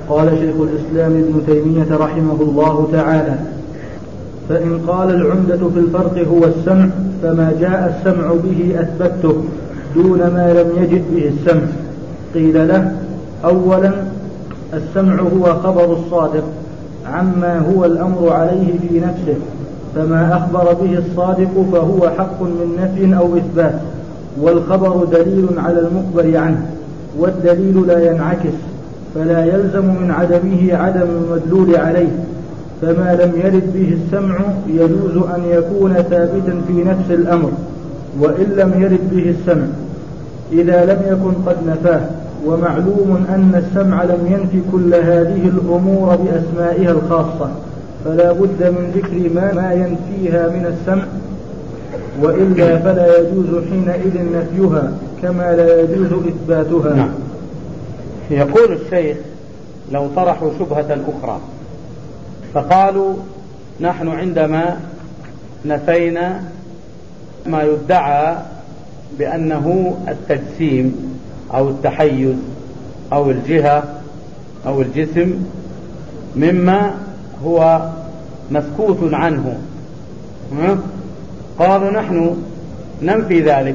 قال شيخ الإسلام ابن تيمية رحمه الله تعالى: فإن قال العمدة في الفرق هو السمع، فما جاء السمع به أثبته دون ما لم يجد به السمع. قيل له: أولا السمع هو خبر الصادق عما هو الأمر عليه في نفسه، فما أخبر به الصادق فهو حق من نفي أو إثبات، والخبر دليل على المخبر عنه، والدليل لا ينعكس، فلا يلزم من عدمه عدم المدلول عليه. فما لم يرد به السمع يجوز أن يكون ثابتا في نفس الأمر وإن لم يرد به السمع إذا لم يكن قد نفاه. ومعلوم أن السمع لم ينفي كل هذه الأمور بأسمائها الخاصة، فلا بد من ذكر ما ينفيها من السمع، وإلا فلا يجوز حينئذ نفيها كما لا يجوز إثباتها. نعم. يقول الشيخ: لو طرحوا شبهة أخرى فقالوا: نحن عندما نفينا ما يدعى بأنه التجسيم أو التحيز أو الجهة أو الجسم مما هو مسكوت عنه، قالوا: نحن ننفي ذلك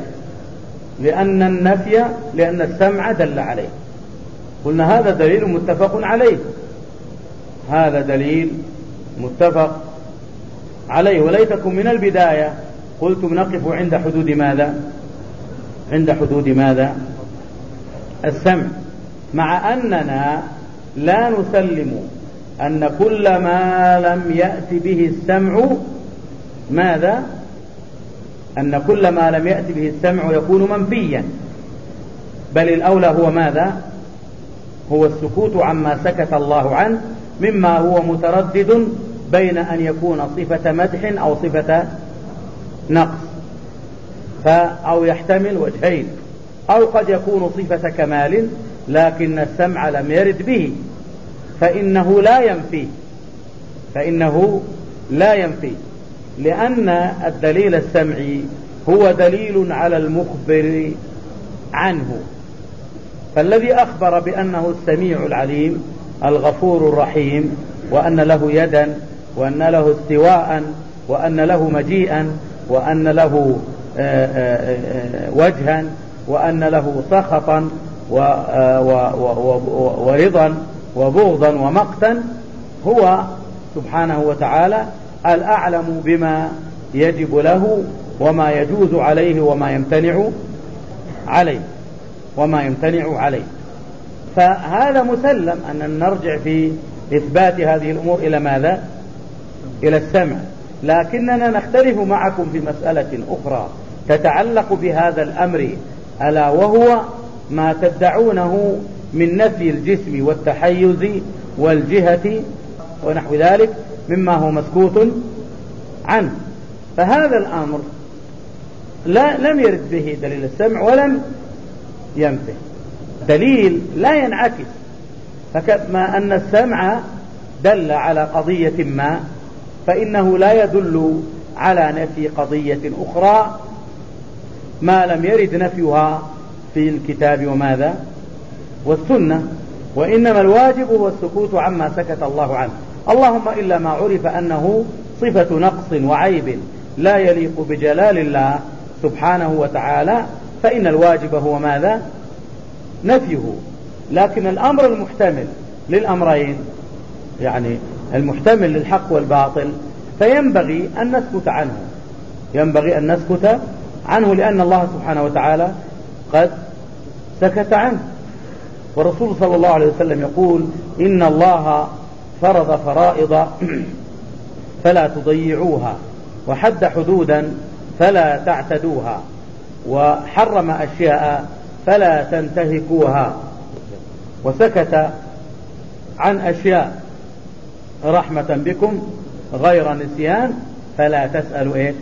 لأن السمع دل عليه. قلنا: هذا دليل متفق عليه، هذا دليل متفق عليه، وليتكم من البداية قلتم نقف عند حدود ماذا؟ عند حدود ماذا؟ السمع، مع أننا لا نسلم أن كل ما لم يأتي به السمع ماذا؟ أن كل ما لم يأتي به السمع يكون منفيا، بل الأولى هو ماذا؟ هو السكوت عما سكت الله عنه مما هو متردد بين أن يكون صفة مدح أو صفة نقص، أو يحتمل وجهين، أو قد يكون صفة كمال لكن السمع لم يرد به، فإنه لا ينفي لأن الدليل السمعي هو دليل على المخبر عنه. فالذي أخبر بأنه السميع العليم الغفور الرحيم، وأن له يدا، وأن له استواء، وأن له مجيئا، وأن له وجها، وأن له سخطا ورضا وبغضا ومقتا، هو سبحانه وتعالى الأعلم بما يجب له وما يجوز عليه وما يمتنع عليه. فهذا مسلم أن نرجع في إثبات هذه الأمور إلى ماذا؟ إلى السمع. لكننا نختلف معكم في مسألة أخرى تتعلق بهذا الأمر، ألا وهو ما تدعونه من نفي الجسم والتحيز والجهة ونحو ذلك مما هو مسكوت عنه. فهذا الأمر لم يرد به دليل السمع ولم ينفه، دليل لا ينعكس. فكما أن السمع دل على قضية ما، فإنه لا يدل على نفي قضية أخرى ما لم يرد نفيها في الكتاب وماذا؟ والسنة. وإنما الواجب هو السكوت عما سكت الله عنه، اللهم إلا ما عرف أنه صفة نقص وعيب لا يليق بجلال الله سبحانه وتعالى، فإن الواجب هو ماذا؟ نفيه. لكن الأمر المحتمل للأمرين، يعني المحتمل للحق والباطل، فينبغي أن نسكت عنه، لأن الله سبحانه وتعالى قد سكت عنه. والرسول صلى الله عليه وسلم يقول: إن الله فرض فرائض فلا تضيعوها، وحد حدودا فلا تعتدوها، وحرم أشياء فلا تنتهكوها، وسكت عن أشياء رحمة بكم غير نسيان فلا تسألوا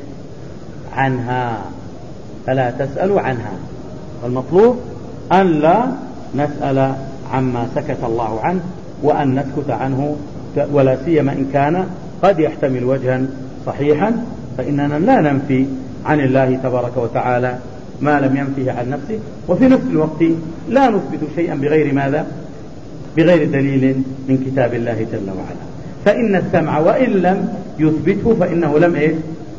عنها. والمطلوب أن لا نسأل عما سكت الله عنه، وأن نسكت عنه، ولا سيما إن كان قد يحتمل وجها صحيحا، فإننا لا ننفي عن الله تبارك وتعالى ما لم ينفه عن نفسه، وفي نفس الوقت لا نثبت شيئا بغير ماذا؟ بغير دليل من كتاب الله جل وعلا. فإن السمع وإن لم يثبته فإنه لم إيه؟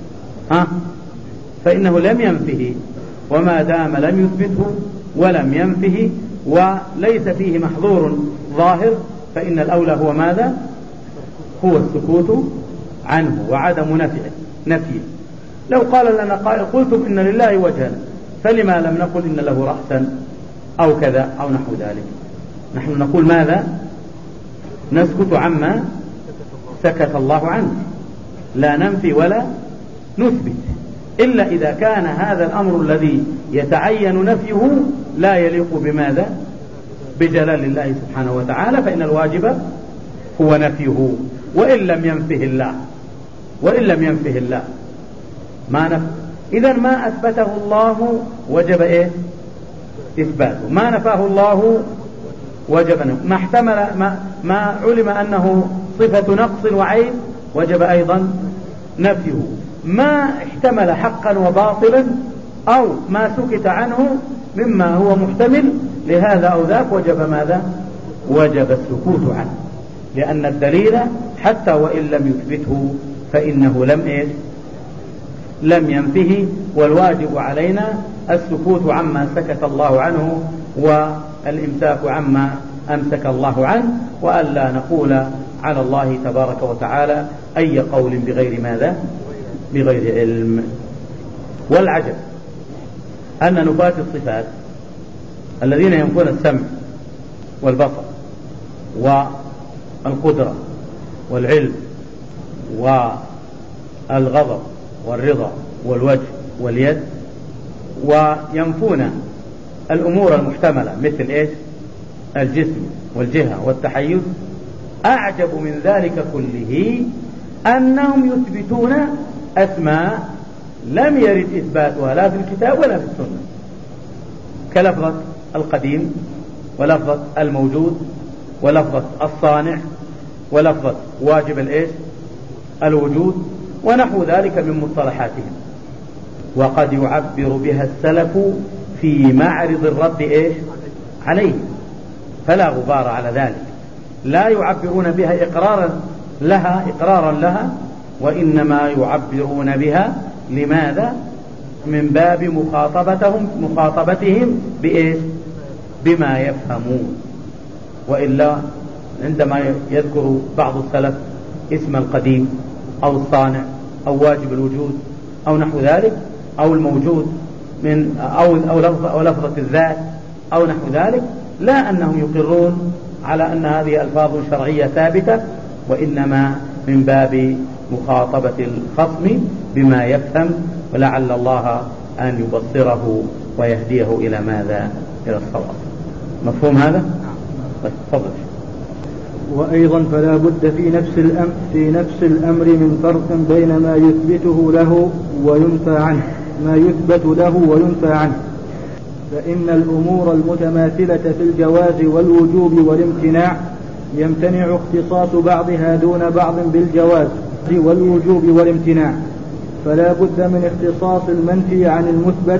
فإنه لم ينفه، وما دام لم يثبته ولم ينفه وليس فيه محظور ظاهر فإن الأولى هو ماذا؟ هو السكوت عنه وعدم نفيه. لو قال لنا قائل قلتم إن لله وجها فلما لم نقل إن له رأسا أو كذا أو نحو ذلك؟ نحن نقول ماذا؟ نسكت عما سكت الله عنه، لا ننفي ولا نثبت، إلا إذا كان هذا الأمر الذي يتعين نفيه لا يليق بماذا؟ بجلال الله سبحانه وتعالى، فإن الواجب هو نفيه وإن لم ينفه الله ما نفى. إذن ما أثبته الله وجب إيه؟ إثباته، ما نفاه الله وجب نفيه، ما احتمل ما علم أنه صفة نقص وعيب وجب أيضا نفيه، ما احتمل حقا وباطلا أو ما سكت عنه مما هو محتمل لهذا أو ذاك وجب ماذا؟ وجب السكوت عنه، لأن الدليل حتى وإن لم يثبته فإنه لم ينفه، والواجب علينا السكوت عما سكت الله عنه والإمساك عما أمسك الله عنه، وألا نقول على الله تبارك وتعالى أي قول بغير ماذا؟ بغير علم. والعجب أن نفاة الصفات الذين ينفون السمع والبصر والقدرة والعلم والغضب والرضا والوجه واليد، وينفون الأمور المحتملة مثل إيش؟ الجسم والجهة والتحيز، أعجب من ذلك كله أنهم يثبتون أسماء لم يرد إثباتها لا في الكتاب ولا في السنة، كلفظة القديم ولفظة الموجود ولفظة الصانع ولفظة واجب الوجود ونحو ذلك من مصطلحاتهم. وقد يعبر بها السلف في معرض الرد عليه، فلا غبار على ذلك، لا يعبرون بها إقرارا لها وإنما يعبرون بها لماذا؟ من باب مخاطبتهم بما يفهمون. وإلا عندما يذكر بعض السلف اسم القديم أو الصانع أو واجب الوجود أو نحو ذلك أو الموجود من أو لفظة الذات أو نحو ذلك، لا أنهم يقرون على أن هذه ألفاظ شرعية ثابتة، وإنما من باب مخاطبة الخصم بما يفهم، ولعل الله أن يبصره ويهديه إلى ماذا؟ إلى الصواب. مفهوم هذا؟ تفضل. وأيضا فلا بد في نفس الأمر من فرق بين ما يثبته له وينفى عنه، ما يثبت له وينفى عنه، فإن الأمور المتماثلة في الجواز والوجوب والامتناع يمتنع اختصاص بعضها دون بعض بالجواز والوجوب والامتناع، فلا بد من اختصاص المنفي عن المثبت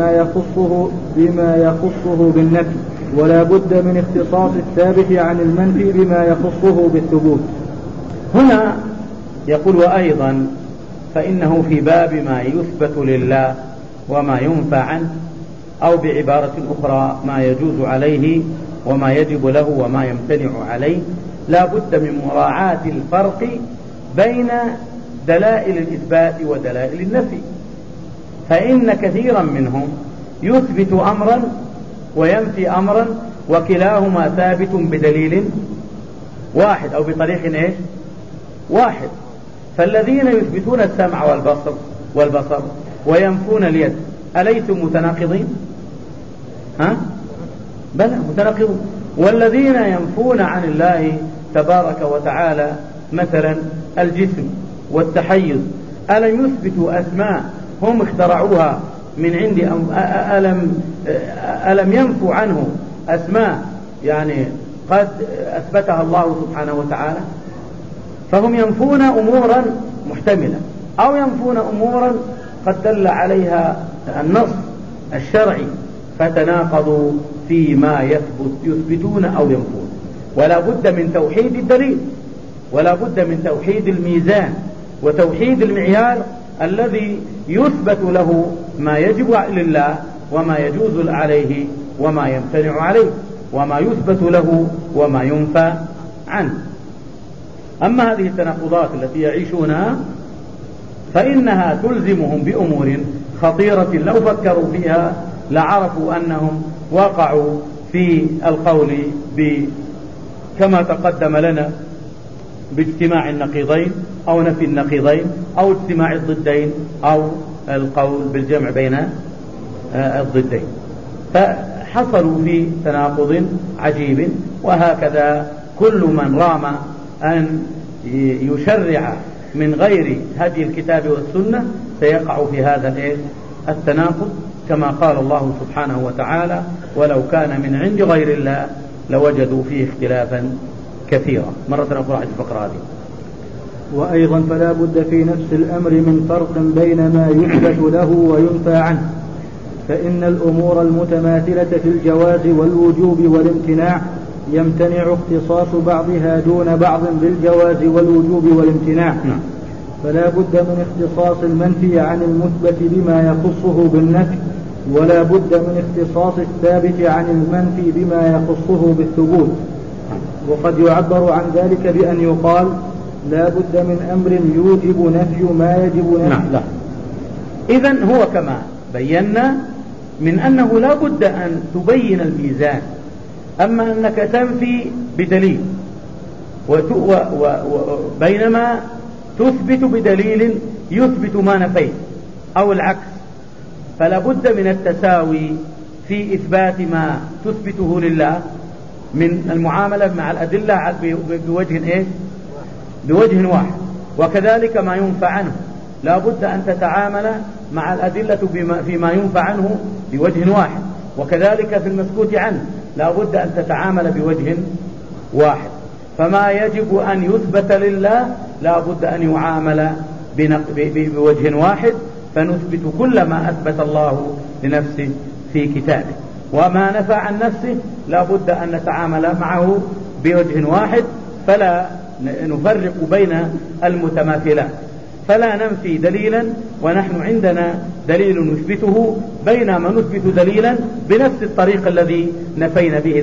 بما يخصه بالنفي، ولا بد من اختصاص الثابت عن المنفي بما يخصه بالثبوت. هنا يقول وأيضا فإنه في باب ما يثبت لله وما ينفى عنه، أو بعبارة أخرى ما يجوز عليه وما يجب له وما يمتنع عليه، لا بد من مراعاة الفرق بين دلائل الإثبات ودلائل النفي، فإن كثيرا منهم يثبت أمرا وينفي أمرا وكلاهما ثابت بدليل واحد أو بطريق واحد. فالذين يثبتون السمع والبصر وينفون اليد أليسوا متناقضين؟ بلى متناقضون. والذين ينفون عن الله تبارك وتعالى مثلا الجسم والتحيز ألم يثبتوا أسماء هم اخترعوها من عند ألم ينفوا عنه أسماء يعني قد أثبتها الله سبحانه وتعالى؟ فهم ينفون أمورا محتملة أو ينفون أمورا قد دل عليها النص الشرعي، فتناقضوا فيما يثبتون أو ينفون. ولا بد من توحيد الدليل، ولا بد من توحيد الميزان وتوحيد المعيار الذي يثبت له ما يجب لله وما يجوز عليه وما يمتنع عليه، وما يثبت له وما ينفى عنه. أما هذه التناقضات التي يعيشونها فإنها تلزمهم بأمور خطيرة لو فكروا فيها لعرفوا أنهم وقعوا في القول كما تقدم لنا باجتماع النقيضين أو نفي النقيضين أو اجتماع الضدين أو القول بالجمع بين الضدين، فحصلوا في تناقض عجيب. وهكذا كل من رام أن يشرع من غير هدي الكتاب والسنة سيقع في هذا التناقض، كما قال الله سبحانه وتعالى: ولو كان من عند غير الله لوجدوا فيه اختلافا كثيرا. مرة أخرى عند الفقرة هذه. وأيضا فلا بد في نفس الأمر من فرق بين ما يثبت له وينفى عنه، فإن الأمور المتماثلة في الجواز والوجوب والامتناع يمتنع اختصاص بعضها دون بعض بالجواز والوجوب والامتناع. فلا بد من اختصاص المنفي عن المثبت بما يخصه بالنفي، ولا بد من اختصاص الثابت عن المنفي بما يخصه بالثبوت. وقد يعبر عن ذلك بأن يقال: لا بد من أمر يوجب نفي ما يجب نفي. لا. إذن هو كما بينا من أنه لا بد أن تبين الميزان، أما أنك تنفي بدليل بينما تثبت بدليل يثبت ما نفيت أو العكس، فلا بد من التساوي في إثبات ما تثبته لله من المعاملة مع الأدلة بوجه واحد، وكذلك ما ينفى عنه لا بد أن تتعامل مع الأدلة فيما ينفى عنه بوجه واحد، وكذلك في المسكوت عنه لا بد أن تتعامل بوجه واحد. فما يجب أن يثبت لله لا بد أن يعامل بوجه واحد، فنثبت كل ما أثبت الله لنفسه في كتابه، وما نفى عن نفسه لا بد أن نتعامل معه بوجه واحد، فلا نفرق بين المتماثلات، فلا ننفي دليلا ونحن عندنا دليل نثبته، بينما نثبت دليلا بنفس الطريق الذي نفينا به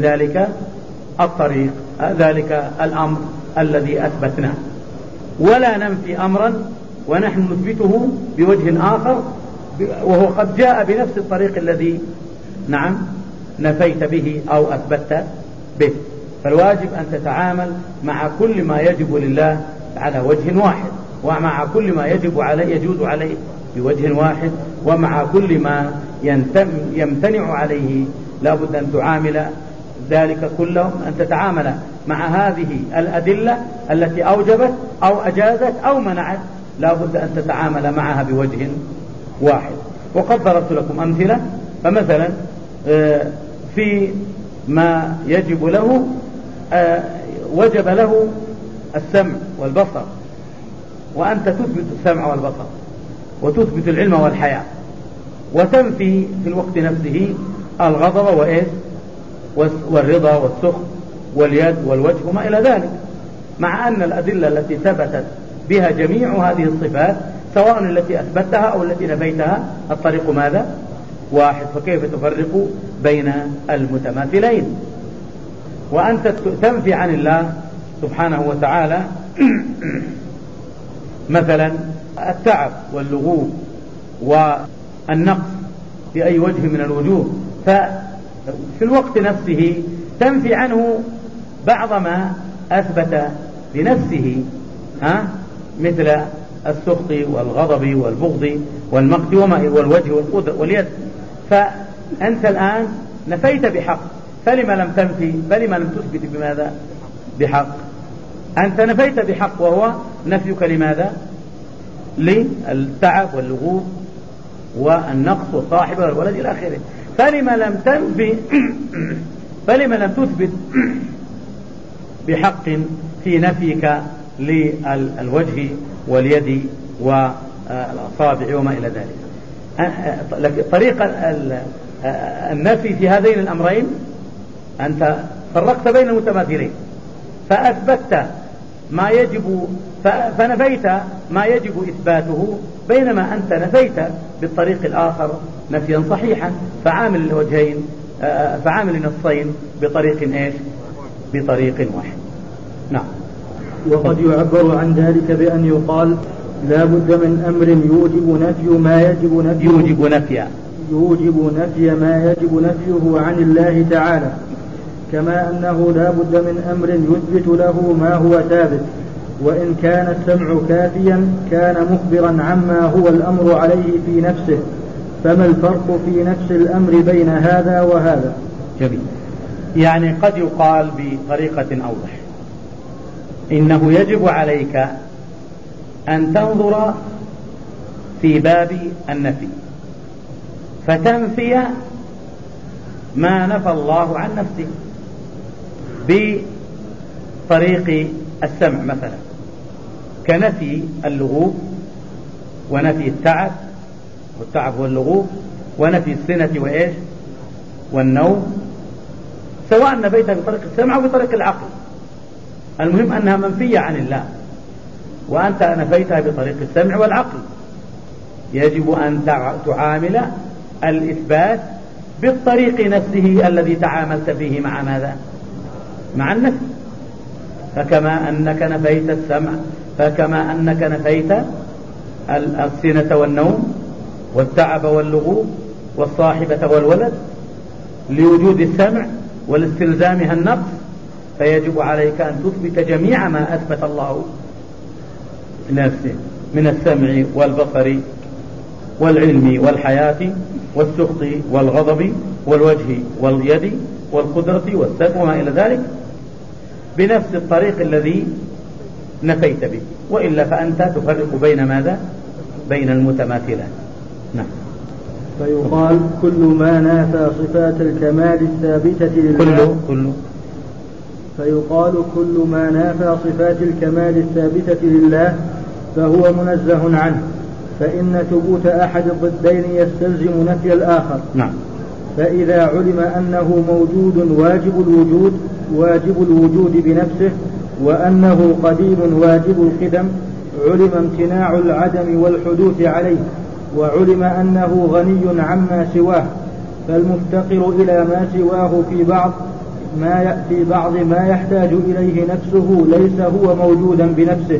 ذلك الأمر الذي أثبتناه، ولا ننفي أمرا ونحن نثبته بوجه آخر وهو قد جاء بنفس الطريق الذي نفيت به أو أثبت به. فالواجب أن تتعامل مع كل ما يجب لله على وجه واحد، ومع كل ما يجوز عليه بوجه واحد، ومع كل ما يمتنع عليه لا بد أن تعامل ذلك كله، أن تتعامل مع هذه الأدلة التي أوجبت أو أجازت أو منعت لا بد أن تتعامل معها بوجه واحد. وقد ضربت لكم أمثلة، فمثلا في ما يجب له وجب له السمع والبصر، وأنت تثبت السمع والبصر وتثبت العلم والحياة، وتنفي في الوقت نفسه الغضب والرضا والسخط واليد والوجه وما إلى ذلك، مع أن الأدلة التي ثبتت بها جميع هذه الصفات سواء التي أثبتها أو التي نفيتها الطريق ماذا؟ واحد. فكيف تفرق بين المتماثلين؟ وأنت تنفي عن الله سبحانه وتعالى مثلا التعب واللغوب والنقص في أي وجه من الوجوه، ففي الوقت نفسه تنفي عنه بعض ما أثبت لنفسه مثل السخط والغضب والبغض والمقت والوجه واليد. فأنت الآن نفيت بحق، فلما لم تنفي؟ فلما لم تثبت بماذا؟ بحق. أنت نفيت بحق وهو نفيك لماذا؟ للتعب واللغوب والنقص والصاحب والولد إلى آخره. فلما لم تنفي فلما لم تثبت بحق في نفيك للوجه واليد والأصابع وما إلى ذلك؟ طريقة النفي في هذين الأمرين أنت فرقت بين المتماثلين، فأثبتت ما يجب فنفيت ما يجب إثباته، بينما أنت نفيت بالطريق الآخر نفيا صحيحا. فعامل الوجهين فعامل النصين بطريق إيش؟ بطريق واحد. نعم. وقد يعبر عن ذلك بأن يقال لا بد من أمر يوجب نفي ما يجب نفيه عن الله تعالى، كما أنه لا بد من أمر يثبت له ما هو ثابت، وإن كان السمع كافيا كان مخبرا عما هو الأمر عليه في نفسه. فما الفرق في نفس الأمر بين هذا وهذا؟ جميل. يعني قد يقال بطريقة أوضح إنه يجب عليك أن تنظر في باب النفي فتنفي ما نفى الله عن نفسه بطريق السمع، مثلا كنفي اللغوب ونفي التعب، والتعب هو اللغوب، ونفي السنة وإيش والنوم، سواء نفيتها بطريق السمع أو بطريق العقل، المهم أنها منفية عن الله، وأنت نفيتها بطريق السمع والعقل. يجب أن تعامل الإثبات بالطريق نفسه الذي تعاملت فيه مع ماذا؟ مع النفي. فكما أنك نفيت السمع، فكما أنك نفيت السنة والنوم والتعب واللغوب والصاحبة والولد لوجود السمع والاستلزامها النقص، فيجب عليك أن تثبت جميع ما أثبت الله لنفسه من السمع والبصر والعلم والحياة والسخط والغضب والوجه واليد والقدرة والسمع وما إلى ذلك بنفس الطريق الذي نفيت به، وإلا فأنت تفرق بين ماذا؟ بين المتماثلات. نعم. فيقال كل ما نافى صفات الكمال الثابتة لله فيقال كل ما نافى صفات الكمال الثابتة لله فهو منزه عنه، فإن ثبوت أحد الضدين يستلزم نفي الآخر. نعم. فإذا علم أنه موجود واجب الوجود بنفسه، وأنه قديم واجب القدم، علم امتناع العدم والحدوث عليه، وعلم أنه غني عما سواه، فالمفتقر إلى ما سواه في بعض ما يحتاج إليه نفسه ليس هو موجودا بنفسه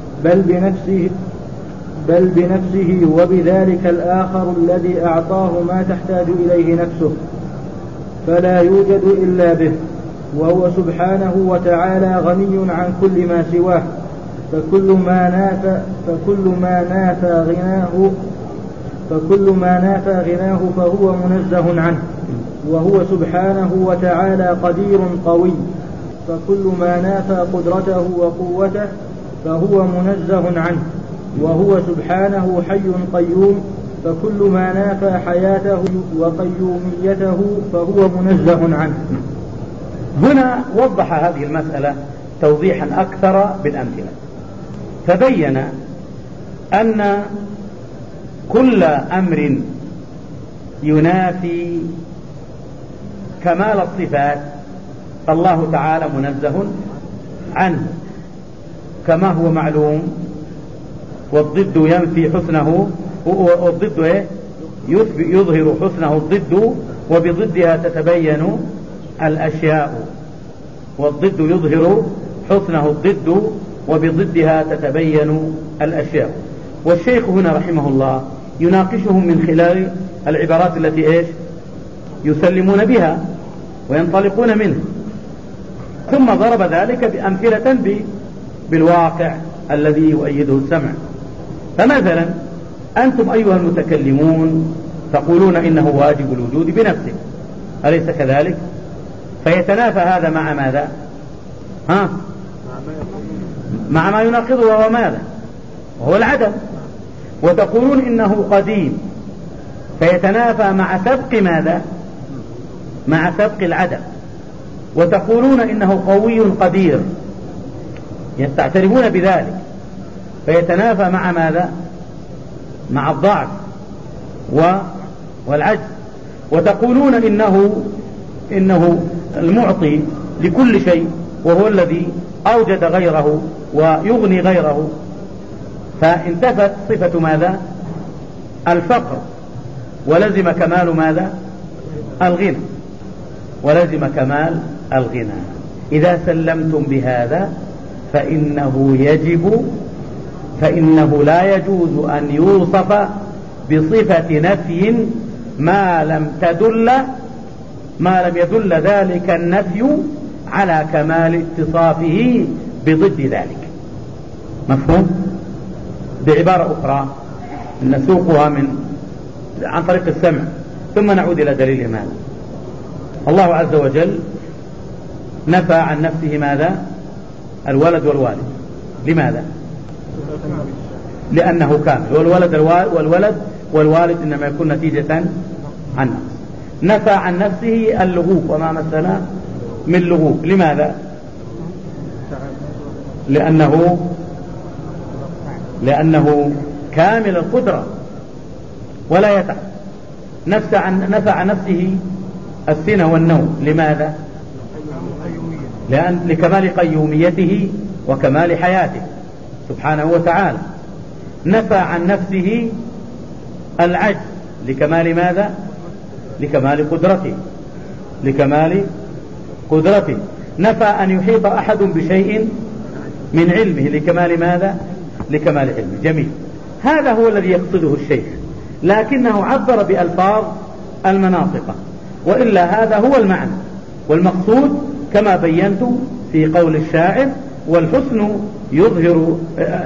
بل بنفسه وبذلك الآخر الذي أعطاه ما تحتاج إليه نفسه، فلا يوجد إلا به، وهو سبحانه وتعالى غني عن كل ما سواه، فكل ما نافى غناه فهو منزه عنه، وهو سبحانه وتعالى قدير قوي، فكل ما نافى قدرته وقوته فهو منزه عنه، وهو سبحانه حي قيوم، فكل ما نافى حياته وقيوميته فهو منزه عنه. هنا وضح هذه المسألة توضيحا أكثر بالأمثلة، فبين أن كل أمر ينافي كمال الصفات الله تعالى منزه عنه، كما هو معلوم، والضد ينفي حسنه، والضد يظهر حسنه الضد، وبضدها تتبين الأشياء، والضد يظهر حسنه الضد وبضدها تتبين الأشياء. والشيخ هنا رحمه الله يناقشهم من خلال العبارات التي يسلمون بها وينطلقون منه، ثم ضرب ذلك بأمثلة بالواقع الذي يؤيده السمع. فمثلا أنتم أيها المتكلمون تقولون إنه واجب الوجود بنفسه، أليس كذلك؟ فيتنافى هذا مع ماذا؟ مع ما يناقضه، وهو ماذا؟ وهو العدم. وتقولون إنه قديم، فيتنافى مع سبق ماذا؟ مع سبق العدم. وتقولون إنه قوي قدير، يستعترفون بذلك، فيتنافى مع ماذا؟ مع الضعف والعجز. وتقولون إنه المعطي لكل شيء، وهو الذي أوجد غيره ويغني غيره، فانتفت صفة ماذا؟ الفقر، ولزم كمال ماذا؟ الغنى، ولزم كمال الغنى. إذا سلمتم بهذا فإنه لا يجوز أن يوصف بصفة نفي ما لم يدل ذلك النفي على كمال اتصافه بضد ذلك. مفهوم؟ بعبارة أخرى نسوقها عن طريق السمع ثم نعود إلى دليل ماذا؟ الله عز وجل نفى عن نفسه ماذا؟ الولد والوالد. لماذا؟ لأنه كامل، والولد والوالد إنما يكون نتيجة عن نفسه. نفى عن نفسه اللغوب وما مسنا من لغوب. لماذا؟ لأنه كامل القدرة ولا يتعب. نفى عن نفسه السنة والنوم. لماذا؟ لكمال قيوميته وكمال حياته سبحانه وتعالى. نفى عن نفسه العجز. لكمال ماذا؟ لكمال قدرته. نفى أن يحيط أحد بشيء من علمه. لكمال ماذا؟ لكمال علمه. جميل. هذا هو الذي يقصده الشيخ، لكنه عبر بألفاظ المناطق، وإلا هذا هو المعنى والمقصود كما بينت في قول الشاعر: والحسن يظهر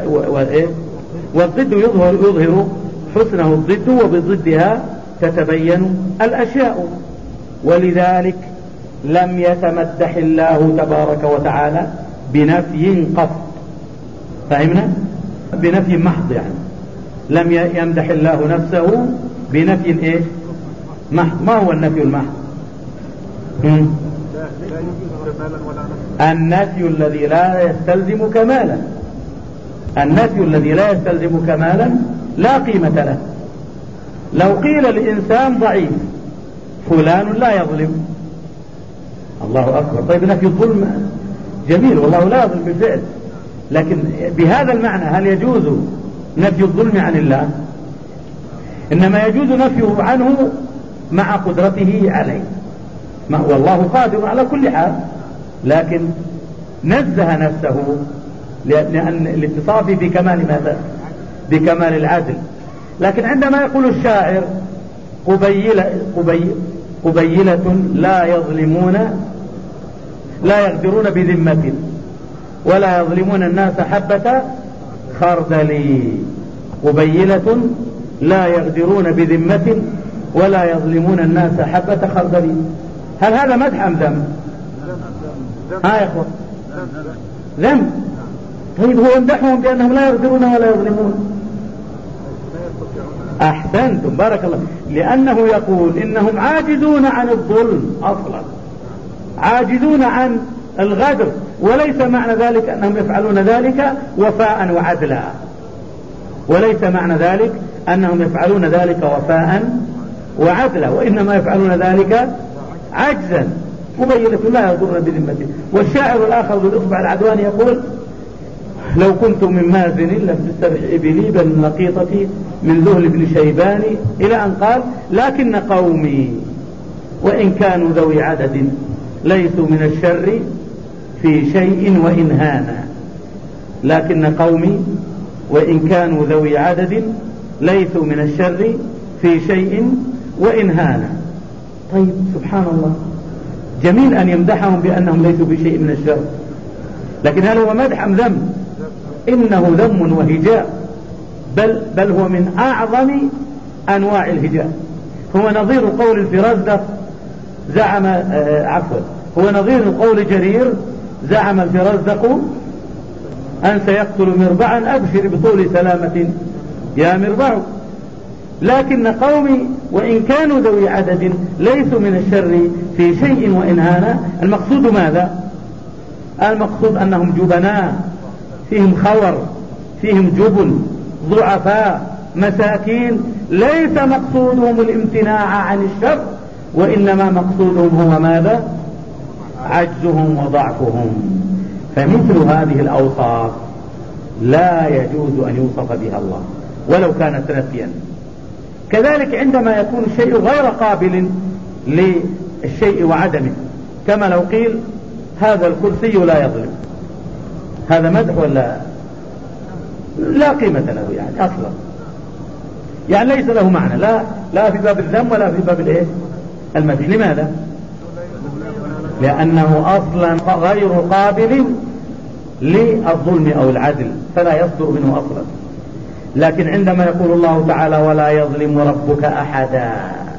والضد يظهر حسنه الضد، وبضدها تتبين الأشياء. ولذلك لم يتمدح الله تبارك وتعالى بنفي قط. فهمنا؟ بنفي محض، يعني لم يمدح الله نفسه بنفي محض. ما هو النفي المحض؟ النفي الذي لا يستلزم كمالا لا قيمة له. لو قيل الإنسان ضعيف فلان لا يظلم، الله أكبر. طيب نفي الظلم جميل، والله لا يظلم بالفعل، لكن بهذا المعنى هل يجوز نفي الظلم عن الله؟ إنما يجوز نفيه عنه مع قدرته عليه، والله قادر على كل حال، لكن نزه نفسه لأن الاتصاف بكمال ماذا؟ بكمال العدل. لكن عندما يقول الشاعر: قبيلة لا يغدرون بذمة ولا يظلمون الناس حبة خردل. قبيلة لا يغدرون بذمة ولا يظلمون الناس حبة خردل. هل هذا مدح أم ذم؟ يا أخوة، ذم. طيب هو يمدحهم بأنهم لا يغدرون ولا يظلمون. أحسنتم، بارك الله. لأنه يقول إنهم عاجزون عن الظلم أصلا، عاجزون عن الغدر، وليس معنى ذلك أنهم يفعلون ذلك وفاء وعدلا، وليس معنى ذلك أنهم يفعلون ذلك وفاء وعدلا، وإنما يفعلون ذلك عجزا. قبيلة لا يضرون بذمته. والشاعر الآخر ذو الإصبع العدواني يقول: لو كنت من مازن لم تستبح إبلي بل من لقيطتي من ذهل بن شيباني، إلى أن قال: لكن قومي وإن كانوا ذوي عدد ليسوا من الشر في شيء وإن هانا. لكن قومي وإن كانوا ذوي عدد ليسوا من الشر في شيء وإن هانا. طيب سبحان الله، جميل أن يمدحهم بأنهم ليسوا بشيء من الشر، لكن هل هو مدح أم ذم؟ إنه ذم وهجاء، بل هو من أعظم أنواع الهجاء. هو نظير قول الفرزدق زعم هو نظير قول جرير: زعم الفرزدق أن سيقتل مربعا أبشر بطول سلامة يا مربع. لكن قومي وإن كانوا ذوي عدد ليسوا من الشر في شيء وإن هانا. المقصود ماذا؟ المقصود أنهم جبناء، فيهم خور، فيهم جبن، ضعفاء، مساكين. ليس مقصودهم الامتناع عن الشر، وإنما مقصودهم هو ماذا؟ عجزهم وضعفهم. فمثل هذه الأوصاف لا يجوز أن يوصف بها الله ولو كانت نفيا. كذلك عندما يكون الشيء غير قابل للشيء وعدمه، كما لو قيل هذا الكرسي لا يظلم، هذا مدح ولا لا قيمة له يعني أصلا، يعني ليس له معنى لا في باب الذم ولا في باب المدح. لماذا؟ لأنه أصلا غير قابل للظلم أو العدل، فلا يصدر منه أصلا. لكن عندما يقول الله تعالى ولا يظلم ربك أحدا،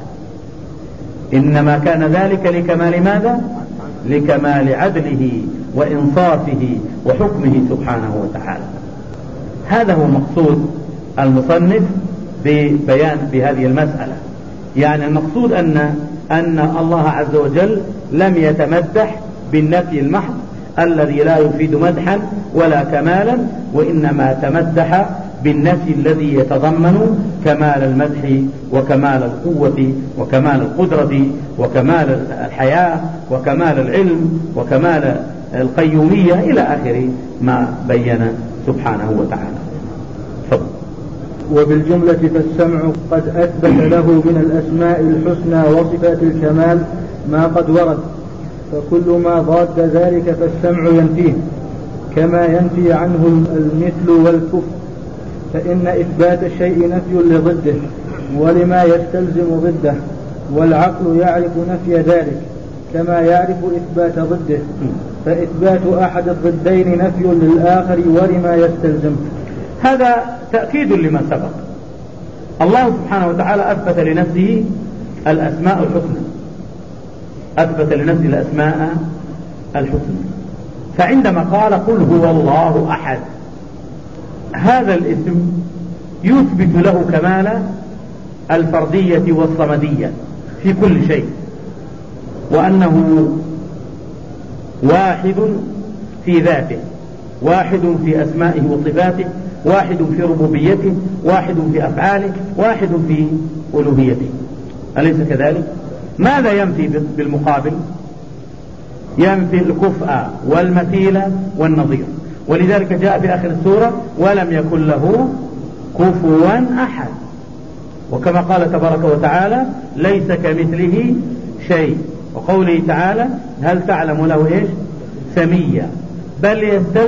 إنما كان ذلك لكمال ماذا؟ لكمال عدله وإنصافه وحكمه سبحانه وتعالى. هذا هو مقصود المصنف ببيان بهذه المسألة. يعني المقصود أن الله عز وجل لم يتمدح بالنفي المحض الذي لا يفيد مدحا ولا كمالا، وإنما تمدح بالنفي الذي يتضمن كمال المدح وكمال القوة وكمال القدرة وكمال الحياة وكمال العلم وكمال القيومية إلى آخر ما بين سبحانه وتعالى. فضل. وبالجملة فالسمع قد أثبت له من الأسماء الحسنى وصفات الكمال ما قد ورد، فكل ما ضاد ذلك فالسمع ينفيه، كما ينفي عنه المثل والكفر، فإن إثبات الشيء نفي لضده ولما يستلزم ضده، والعقل يعرف نفي ذلك كما يعرف إثبات ضده، فإثبات أحد الضدين نفي للآخر ولما يستلزم. هذا تأكيد لما سبق. الله سبحانه وتعالى أثبت لنفسه الأسماء الحسنى، أثبت لنفسه الأسماء الحسنى، فعندما قال قل هو الله أحد، هذا الاسم يثبت له كمال الفردية والصمدية في كل شيء، وأنه واحد في ذاته، واحد في أسمائه وصفاته، واحد في ربوبيته، واحد في أفعاله، واحد في ألوهيته. أليس كذلك؟ ماذا ينفي بالمقابل؟ ينفي الكفء والمثيل والنظير، ولذلك جاء في آخر السورة ولم يكن له كفوا أحد، وكما قال تبارك وتعالى ليس كمثله شيء، وقوله تعالى هل تعلم له سميا، بل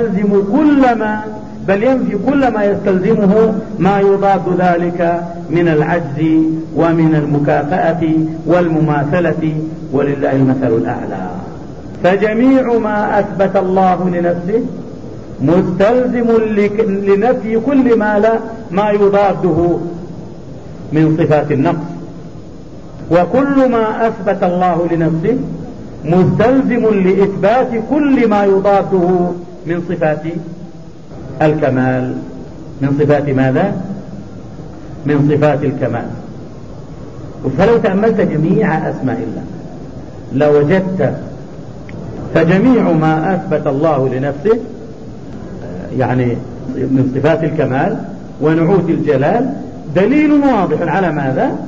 ينفي كل ما يستلزمه ما يضاد ذلك من العجز ومن المكافأة والمماثلة، ولله المثل الأعلى. فجميع ما أثبت الله لنفسه مستلزم لنفي كل ما يضاده من صفات النقص، وكل ما أثبت الله لنفسه مستلزم لإثبات كل ما يضاده من صفات الكمال. من صفات ماذا؟ من صفات الكمال. فلو تأملت جميع أسماء الله لوجدت فجميع ما أثبت الله لنفسه يعني من صفات الكمال ونعوت الجلال دليل واضح على ماذا؟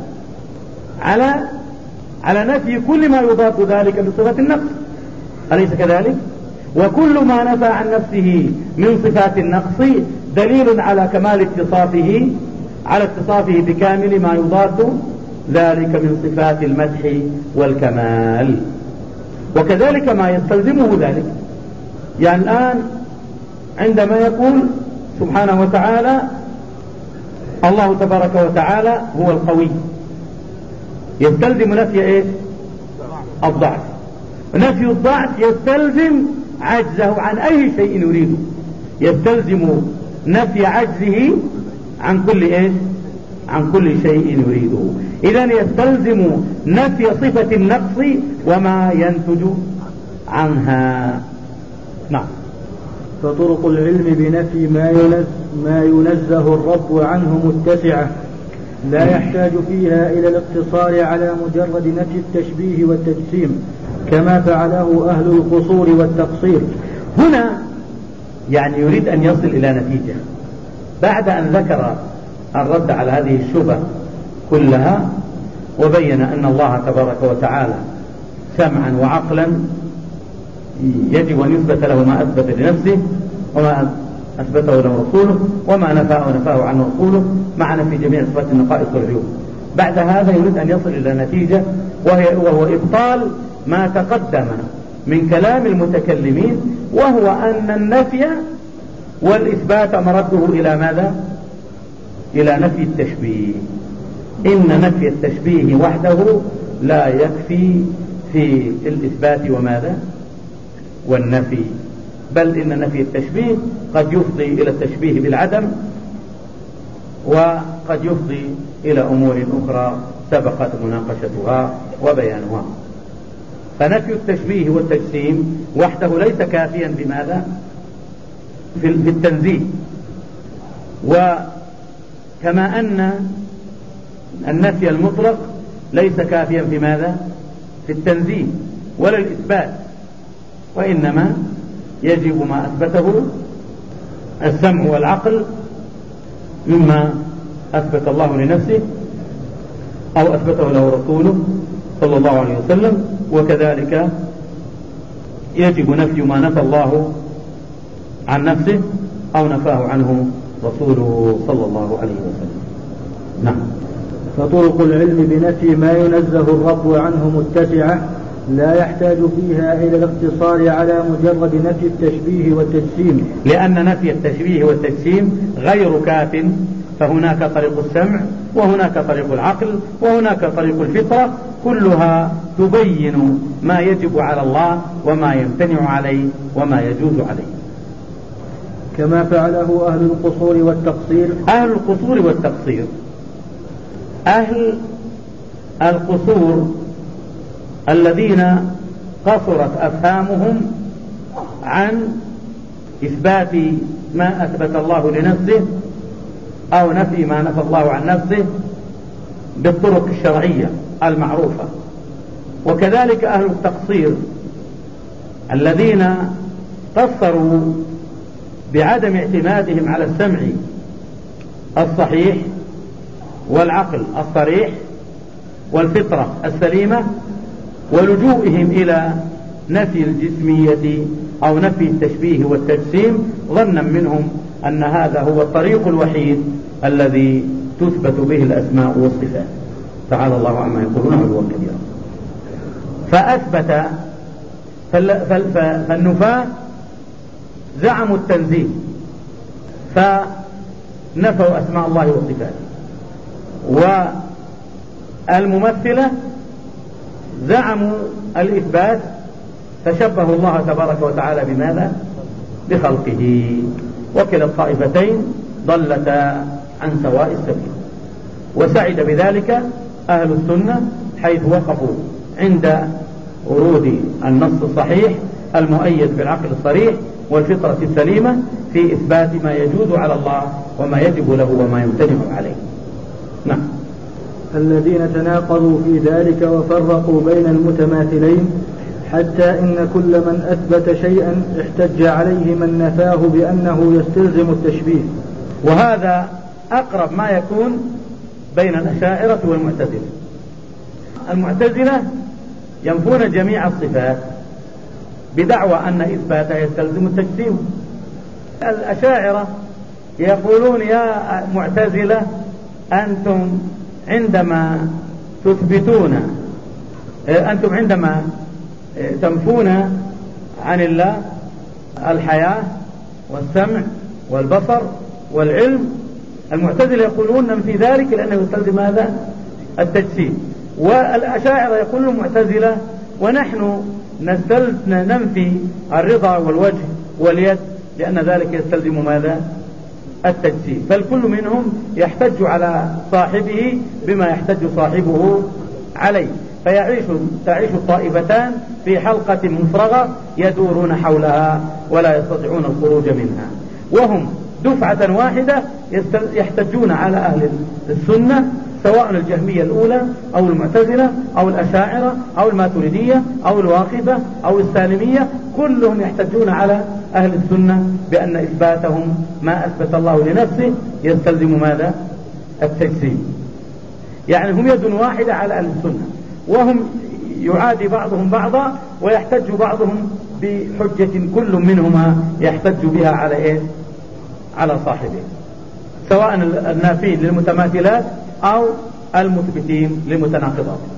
على نفي كل ما يضاد ذلك من صفات النقص، أليس كذلك؟ وكل ما نفى عن نفسه من صفات النقص دليل على كمال اتصافه، على اتصافه بكامل ما يضاد ذلك من صفات المدح والكمال، وكذلك ما يستلزمه ذلك. يعني الآن عندما يقول سبحانه وتعالى الله تبارك وتعالى هو القوي، يستلزم نفي الضعف، نفي الضعف يستلزم عجزه عن أي شيء يريده، يستلزم نفي عجزه عن كل شيء يريده. إذن يستلزم نفي صفة النقص وما ينتج عنها. نعم. فطرق العلم بنفي ما ينزه الرب عنه متسعة، لا يحتاج فيها إلى الاقتصار على مجرد نفي التشبيه والتجسيم كما فعله أهل القصور والتقصير. هنا يعني يريد أن يصل إلى نتيجة بعد أن ذكر الرد على هذه الشبهة كلها، وبين أن الله تبارك وتعالى سمعا وعقلا يجب أن يثبت له ما أثبت لنفسه وما أثبته له رسوله وما نفاه عنه رسوله معنا في جميع صفات النقائص والعيوب. بعد هذا يريد أن يصل إلى نتيجة وهو إبطال ما تقدم من كلام المتكلمين، وهو أن النفي والإثبات مرده إلى ماذا؟ إلى نفي التشبيه. إن نفي التشبيه وحده لا يكفي في الإثبات وماذا؟ والنفي، بل إن نفي التشبيه قد يفضي إلى التشبيه بالعدم، وقد يفضي إلى أمور أخرى سبقت مناقشتها وبيانها. فنفي التشبيه والتجسيم وحده ليس كافيا بماذا؟ في التنزيه. وكما أن النفي المطلق ليس كافيا في ماذا؟ في التنزيه ولا الإثبات، وإنما يجب ما أثبته السمع والعقل مما أثبت الله لنفسه أو أثبته له رسوله صلى الله عليه وسلم، وكذلك يجب نفي ما نفى الله عن نفسه أو نفاه عنه رسوله صلى الله عليه وسلم. نعم. فطرق العلم بنفي ما ينزه الرب عنه متسعة لا يحتاج فيها إلى الاقتصار على مجرد نفي التشبيه والتجسيم، لأن نفي التشبيه والتجسيم غير كاف، فهناك طريق السمع وهناك طريق العقل وهناك طريق الفطرة، كلها تبين ما يجب على الله وما يمتنع عليه وما يجوز عليه، كما فعله أهل القصور والتقصير. أهل القصور والتقصير، أهل القصور الذين قصرت أفهامهم عن إثبات ما أثبت الله لنفسه أو نفي ما نفى الله عن نفسه بالطرق الشرعية المعروفة، وكذلك أهل التقصير الذين قصروا بعدم اعتمادهم على السمع الصحيح والعقل الصريح والفطرة السليمة، ولجوئهم إلى نفي الجسمية أو نفي التشبيه والتجسيم ظنا منهم أن هذا هو الطريق الوحيد الذي تثبت به الأسماء والصفات. تعالى الله عما يقولون علوا كبيرا. فأثبت فالنفاة زعموا التنزيه فنفوا أسماء الله وصفاته، والممثلة زعموا الإثبات فشبهوا الله تبارك وتعالى بماذا؟ بخلقه، وكلا الطائفتين ضلتا عن سواء السبيل. وسعد بذلك أهل السنة حيث وقفوا عند ورود النص الصحيح المؤيد بالعقل الصريح والفطرة السليمة في إثبات ما يجوز على الله وما يجب له وما يمتنع عليه. نعم. الذين تناقضوا في ذلك وفرقوا بين المتماثلين، حتى إن كل من أثبت شيئا احتج عليه من نفاه بأنه يستلزم التشبيه. وهذا أقرب ما يكون بين الأشاعرة والمعتزلة. المعتزلة ينفون جميع الصفات بدعوى أن إثباتها يستلزم التجسيم. الأشاعرة يقولون يا معتزلة أنتم عندما تثبتون، أنتم عندما تنفون عن الله الحياة والسمع والبصر والعلم، المعتزلة يقولون ننفي ذلك لأنه يستلزم هذا التجسيم. والأشاعرة يقولون المعتزلة ونحن ننفي الرضا والوجه واليد لأن ذلك يستلزم ماذا؟ التجسيم. فالكل منهم يحتج على صاحبه بما يحتج صاحبه عليه، تعيش الطائفتان في حلقة مفرغة يدورون حولها ولا يستطيعون الخروج منها، وهم دفعة واحدة يحتجون على أهل السنة سواء الجهمية الأولى أو المعتزلة أو الأشاعرة أو الماتريدية أو الواقفة أو السالمية، كلهم يحتجون على أهل السنة بأن إثباتهم ما أثبت الله لنفسه يستلزم ماذا؟ التجسيم. يعني هم يد واحدة على أهل السنة، وهم يعادي بعضهم بعضا ويحتج بعضهم بحجة كل منهما يحتج بها على إيه؟ على صاحبه، سواء النافين للمتماثلات أو المثبتين للمتناقضات.